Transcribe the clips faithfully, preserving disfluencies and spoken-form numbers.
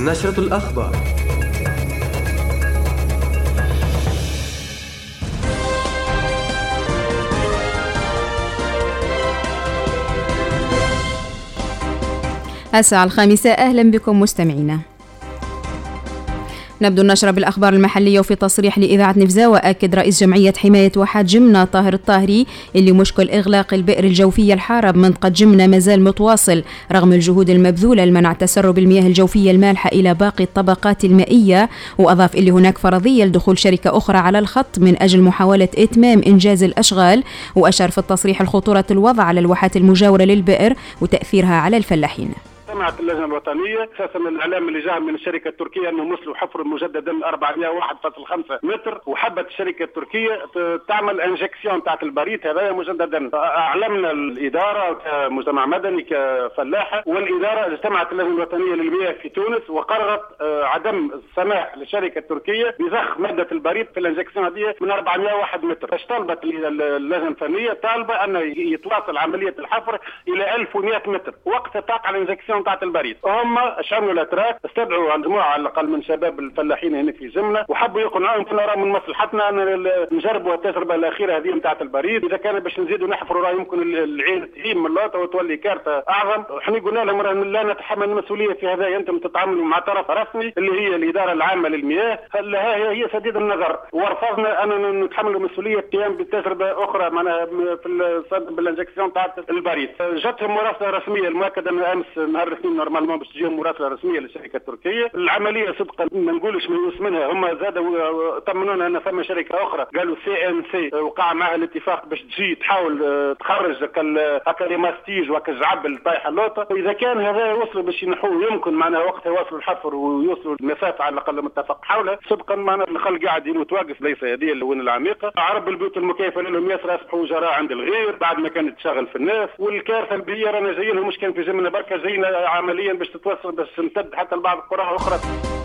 نشرة الأخبار. الساعة الخامسة، أهلا بكم مستمعينا. نبدأ النشرة بالأخبار المحلية، وفي تصريح لإذاعة نفزاوة أكد رئيس جمعية حماية واحات جمنة طاهر الطاهري اللي مشكل إغلاق البئر الجوفية الحارة بمنطقة جمنة مازال متواصل رغم الجهود المبذولة لمنع تسرب المياه الجوفية المالحة إلى باقي الطبقات المائية. وأضاف إلي هناك فرضية لدخول شركة أخرى على الخط من أجل محاولة إتمام إنجاز الأشغال. وأشار في التصريح لخطورة الوضع على الواحات المجاورة للبئر وتأثيرها على الفلاحين. سمعت اللجنة الوطنية اساسا الاعلام اللي جاء من الشركة التركية انهم وصلوا حفر مجددا أربعمائة وواحد فاصلة خمسة متر، وحبت الشركة التركية تعمل انجكسيون تاعت البريد هذا مجددا. اعلمنا الادارة كمجتمع مدني كفلاحة، والادارة اجتمعت اللجنة الوطنية للمياه في تونس وقررت عدم السماح للشركة التركية بضخ مادة البريد في الانجكسيون هذه من أربعمائة وواحد متر. طلبت اللجنة الفنية طالبة ان يتواصل عملية الحفر الى ألف ومائة متر وقت تقع الانجكسيون تاعت البريد. هم شعلوا الاتراك، استدعوا مجموعه على الاقل من شباب الفلاحين هنا في جمنه وحبوا يقنعوهم ان راه من مصلحتنا ان نجربوا التجربه الاخيره هذه نتاعت البريد. اذا كان باش نزيدوا نحفروا راه يمكن العين تهيم من اللوطه وتولي كارثه اعظم. احنا قلنا لهم لا نتحمل المسؤوليه في هذا، انتم تتعاملوا مع طرف رسمي اللي هي الاداره العامه للمياه، هي هي سديد النظر، ورفضنا ان نتحملوا مسؤوليه القيام بتجربه اخرى معنا في بالانجكسيون تاعت البريد. جاتهم مراسله رسميه المؤكد ان امس نهار الاثنين نورمالمون باش تجيهم مراسله رسميه للشركه التركيه. العمليه صدقا ما نقولش ميؤوس منها، هم زادوا طمنونا ان ثم شركه اخرى قالوا سي ان سي وقع معها الاتفاق باش تجي تحاول تخرج هكا ريماستيج وهكا الجعب طايحه اللوطه. واذا كان هذا يوصلوا باش ينحوه يمكن معنا وقتها يوصلوا الحفر ويوصلوا المسافه على الاقل متفق حولها. سبقا معنا الخل قاعد متواقف، ليس هذه اللون العميقه. عرب البيوت المكيفه لهم ياسر اصبحوا جراء عند الغير بعد ما كانت تشغل في الناس. والكارثه البيئيه رانا جايين لهم مش كان في جمنا بركه، جايين عمليا باش تتوصل باش تمتد حتى لبعض القرى الاخرى.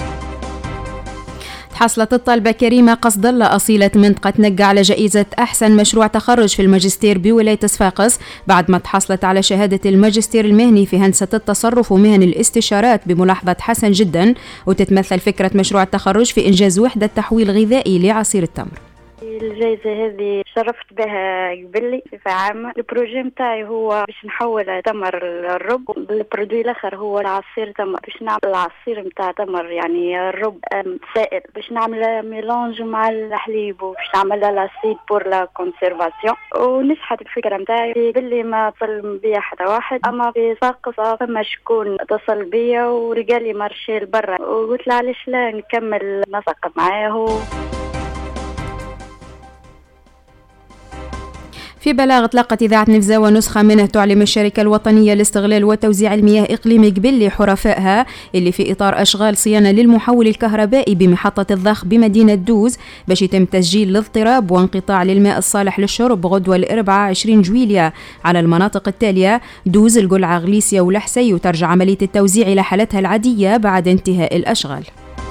تحصلت الطالبة كريمة قصد الله أصيلة منطقة نقة على جائزة أحسن مشروع تخرج في الماجستير بولاية صفاقس بعد ما تحصلت على شهادة الماجستير المهني في هندسة التصرف ومهن الاستشارات بملاحظة حسن جدا. وتتمثل فكرة مشروع التخرج في إنجاز وحدة تحويل غذائي لعصير التمر. الجائزة هذه شرفت بها قبلي في عامة. البروجي متاعي هو باش نحول تمر الرب، البرودوي الاخر هو العصير تمر باش نعمل العصير متاع تمر يعني الرب سائل باش نعمل ميلانج مع الحليب وباش نعمل لاسيد بور لا كونسيرفاسيون. ونجحت الفكرة متاعي باللي ما اتصل بيا حتى واحد، اما في صفاقس فما شكون اتصل بيا ورجالي مارشي لبرا وقلت له علاش لا نكمل نسق معاه. في بلاغ تلقت إذاعة نفزاوة نسخة منه تعلم الشركة الوطنية لاستغلال وتوزيع المياه إقليم قبلي حرفائها اللي في إطار أشغال صيانة للمحول الكهربائي بمحطة الضخ بمدينة دوز باش يتم تسجيل الاضطراب وانقطاع للماء الصالح للشرب غدوة الأربعاء عشرين جويلية على المناطق التالية: دوز، القلعة، غليسيا ولحسي. وترجع عملية التوزيع إلى حالتها العادية بعد انتهاء الأشغال.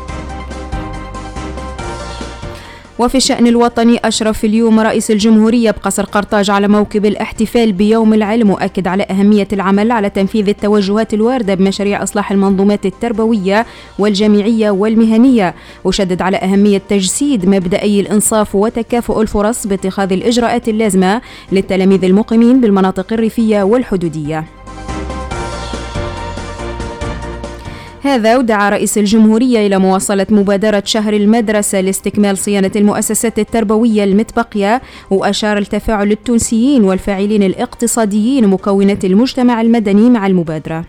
وفي الشأن الوطني، أشرف اليوم رئيس الجمهورية بقصر قرطاج على موكب الاحتفال بيوم العلم، وأكد على أهمية العمل على تنفيذ التوجهات الواردة بمشاريع إصلاح المنظومات التربوية والجامعية والمهنية. وشدد على أهمية تجسيد مبدئي الإنصاف وتكافؤ الفرص باتخاذ الإجراءات اللازمة للتلاميذ المقيمين بالمناطق الريفية والحدودية. هذا ودعا رئيس الجمهورية إلى مواصلة مبادرة شهر المدرسة لاستكمال صيانة المؤسسات التربوية المتبقية. وأشار التفاعل التونسيين والفاعلين الاقتصاديين مكونات المجتمع المدني مع المبادرة.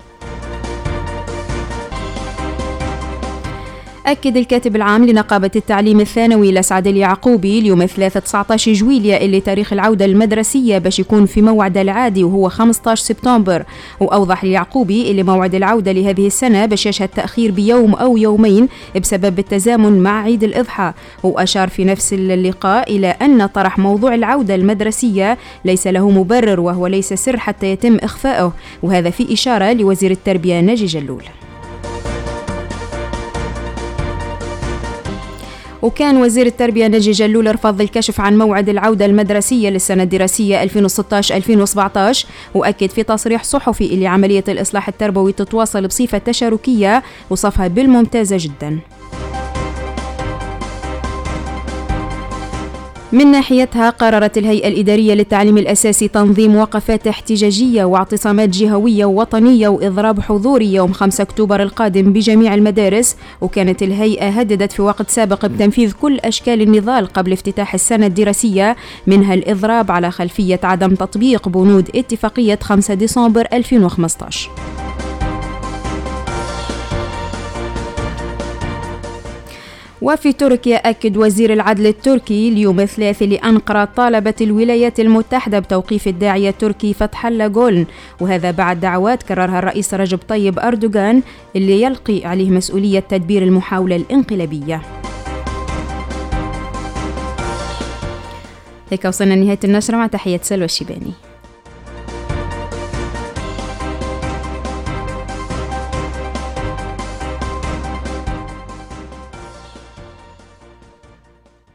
أكد الكاتب العام لنقابة التعليم الثانوي لسعد اليعقوبي اليوم الثلاثاء تسعة عشر جويلية اللي تاريخ العودة المدرسية باش يكون في موعد العادي وهو خمسة عشر سبتمبر. وأوضح اليعقوبي اللي موعد العودة لهذه السنة باش يشهد تأخير بيوم أو يومين بسبب التزامن مع عيد الإضحى. وأشار في نفس اللقاء إلى أن طرح موضوع العودة المدرسية ليس له مبرر وهو ليس سر حتى يتم إخفاؤه، وهذا في إشارة لوزير التربية ناجي جلول. وكان وزير التربية نجي جلول رفض الكشف عن موعد العودة المدرسية للسنة الدراسية ألفين وستة عشر ألفين وسبعة عشر، وأكد في تصريح صحفي اللي عملية الإصلاح التربوي تتواصل بصفة تشاركية وصفها بالممتازة جدا. من ناحيتها قررت الهيئة الإدارية للتعليم الأساسي تنظيم وقفات احتجاجية واعتصامات جهوية ووطنية وإضراب حضوري يوم خمسة أكتوبر القادم بجميع المدارس، وكانت الهيئة هددت في وقت سابق بتنفيذ كل أشكال النضال قبل افتتاح السنة الدراسية، منها الإضراب على خلفية عدم تطبيق بنود اتفاقية خمسة ديسمبر ألفين وخمسة عشر. وفي تركيا أكد وزير العدل التركي اليوم الثلاثاء لأنقرة طالبت الولايات المتحدة بتوقيف الداعية التركي فتح الله جولن، وهذا بعد دعوات كررها الرئيس رجب طيب أردوغان اللي يلقي عليه مسؤولية تدبير المحاولة الانقلابية. هيك وصلنا لنهاية النشرة، مع تحية سلوى الشيباني.